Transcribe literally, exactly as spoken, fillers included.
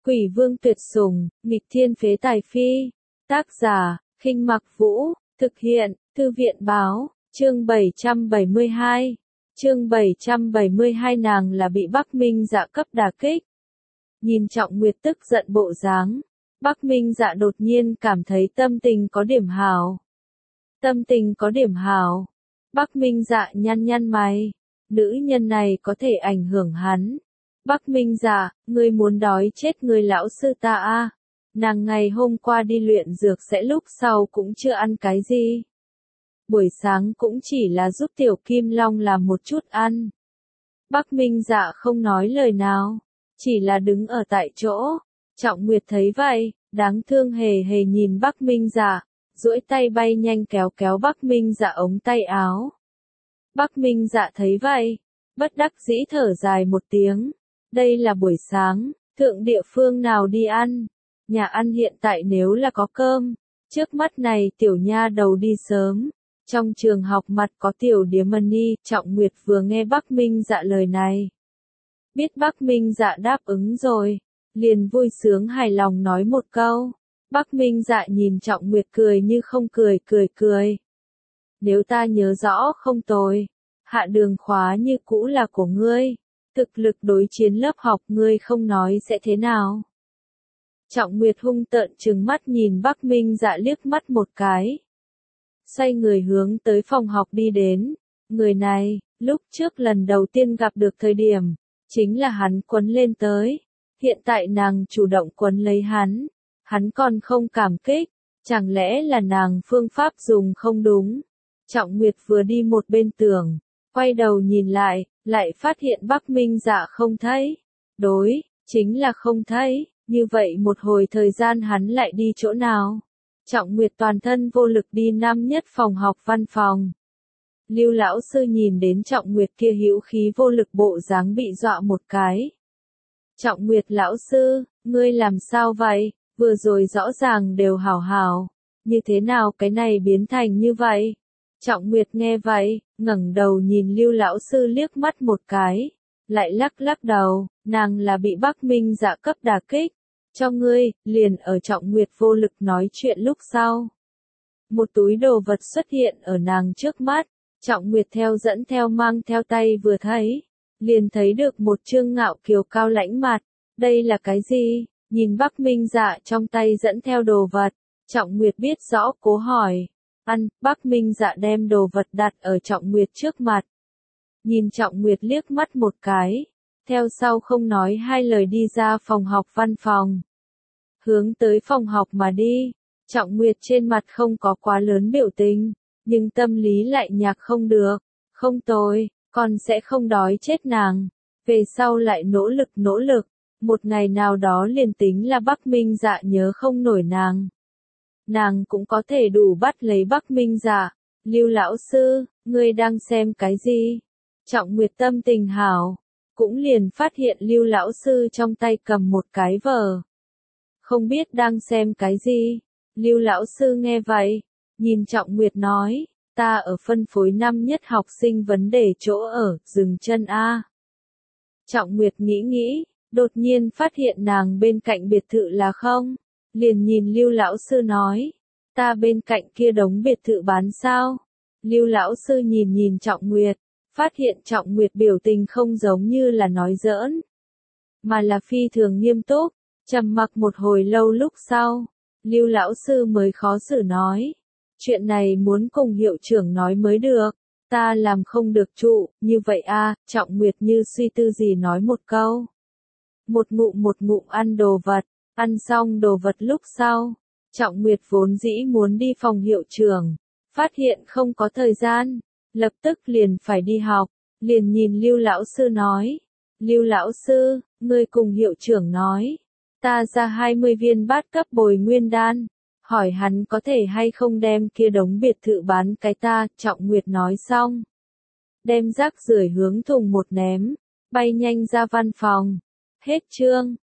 Quỷ vương tuyệt sủng, nghịch thiên phế tài phi. Tác giả, Khinh Mặc Vũ, thực hiện, Thư viện báo, chương bảy trăm bảy mươi hai. Chương bảy trăm bảy mươi hai nàng là bị Bắc Minh Dạ cấp đả kích. Nhìn Trọng Nguyệt tức giận bộ dáng, Bắc Minh Dạ đột nhiên cảm thấy tâm tình có điểm hảo. Tâm tình có điểm hảo. Bắc Minh Dạ nhăn nhăn mày, nữ nhân này có thể ảnh hưởng hắn. Bắc Minh Dạ, ngươi muốn đói chết người lão sư ta a? Nàng ngày hôm qua đi luyện dược sẽ lúc sau cũng chưa ăn cái gì. Buổi sáng cũng chỉ là giúp Tiểu Kim Long làm một chút ăn. Bắc Minh Dạ không nói lời nào, chỉ là đứng ở tại chỗ. Trọng Nguyệt thấy vậy, đáng thương hề hề nhìn Bắc Minh Dạ, duỗi tay bay nhanh kéo kéo Bắc Minh Dạ ống tay áo. Bắc Minh Dạ thấy vậy, bất đắc dĩ thở dài một tiếng. Đây là buổi sáng, thượng địa phương nào đi ăn? Nhà ăn hiện tại nếu là có cơm, trước mắt này tiểu nha đầu đi sớm. Trong trường học mặt có tiểu điếm Mani, Trọng Nguyệt vừa nghe Bắc Minh Dạ lời này. Biết Bắc Minh Dạ đáp ứng rồi, liền vui sướng hài lòng nói một câu. Bắc Minh Dạ nhìn Trọng Nguyệt cười như không cười cười cười. Nếu ta nhớ rõ không tồi, hạ đường khóa như cũ là của ngươi. Thực lực đối chiến lớp học ngươi không nói sẽ thế nào. Trọng Nguyệt hung tợn trừng mắt nhìn Bắc Minh Dạ liếc mắt một cái. Xoay người hướng tới phòng học đi đến. Người này, lúc trước lần đầu tiên gặp được thời điểm, chính là hắn quấn lên tới. Hiện tại nàng chủ động quấn lấy hắn. Hắn còn không cảm kích. Chẳng lẽ là nàng phương pháp dùng không đúng. Trọng Nguyệt vừa đi một bên tường, quay đầu nhìn lại, lại phát hiện Bắc Minh Dạ không thấy. Đối, chính là không thấy. Như vậy một hồi thời gian hắn lại đi chỗ nào? Trọng Nguyệt toàn thân vô lực đi năm nhất phòng học văn phòng. Lưu lão sư nhìn đến Trọng Nguyệt kia hữu khí vô lực bộ dáng bị dọa một cái. Trọng Nguyệt lão sư, ngươi làm sao vậy? Vừa rồi rõ ràng đều hảo hảo. Như thế nào cái này biến thành như vậy? Trọng Nguyệt nghe vậy, ngẩng đầu nhìn Lưu lão sư liếc mắt một cái. Lại lắc lắc đầu, nàng là bị Bắc Minh Dạ cấp đả kích. Cho ngươi, liền ở Trọng Nguyệt vô lực nói chuyện lúc sau. Một túi đồ vật xuất hiện ở nàng trước mắt, Trọng Nguyệt theo dẫn theo mang theo tay vừa thấy, liền thấy được một trương ngạo kiều cao lãnh mặt. Đây là cái gì? Nhìn Bắc Minh Dạ trong tay dẫn theo đồ vật, Trọng Nguyệt biết rõ cố hỏi. Ăn, Bắc Minh Dạ đem đồ vật đặt ở Trọng Nguyệt trước mặt. Nhìn Trọng Nguyệt liếc mắt một cái. Theo sau không nói hai lời đi ra phòng học văn phòng. Hướng tới phòng học mà đi, Trọng Nguyệt trên mặt không có quá lớn biểu tình, nhưng tâm lý lại nhạc không được, không tồi, còn sẽ không đói chết nàng. Về sau lại nỗ lực nỗ lực, một ngày nào đó liền tính là Bắc Minh Dạ nhớ không nổi nàng. Nàng cũng có thể đủ bắt lấy Bắc Minh Dạ. Lưu lão sư, ngươi đang xem cái gì? Trọng Nguyệt tâm tình hảo. Cũng liền phát hiện Lưu lão sư trong tay cầm một cái vở. Không biết đang xem cái gì. Lưu lão sư nghe vậy, nhìn Trọng Nguyệt nói, ta ở phân phối năm nhất học sinh vấn đề chỗ ở, dừng chân a. Trọng Nguyệt nghĩ nghĩ, đột nhiên phát hiện nàng bên cạnh biệt thự là không, liền nhìn Lưu lão sư nói, ta bên cạnh kia đống biệt thự bán sao? Lưu lão sư nhìn nhìn Trọng Nguyệt. Phát hiện Trọng Nguyệt biểu tình không giống như là nói giỡn, mà là phi thường nghiêm túc. Trầm mặc một hồi lâu lúc sau, Lưu lão sư mới khó xử nói, chuyện này muốn cùng hiệu trưởng nói mới được, ta làm không được trụ, như vậy a. Trọng Nguyệt như suy tư gì nói một câu. Một ngụm một ngụm ăn đồ vật, ăn xong đồ vật lúc sau, Trọng Nguyệt vốn dĩ muốn đi phòng hiệu trưởng, phát hiện không có thời gian. Lập tức liền phải đi học, liền nhìn Lưu lão sư nói, Lưu lão sư, ngươi cùng hiệu trưởng nói, ta ra hai mươi viên bát cấp bồi nguyên đan, hỏi hắn có thể hay không đem kia đống biệt thự bán cái ta. Trọng Nguyệt nói xong, đem rác rưởi hướng thùng một ném, bay nhanh ra văn phòng. Hết chương.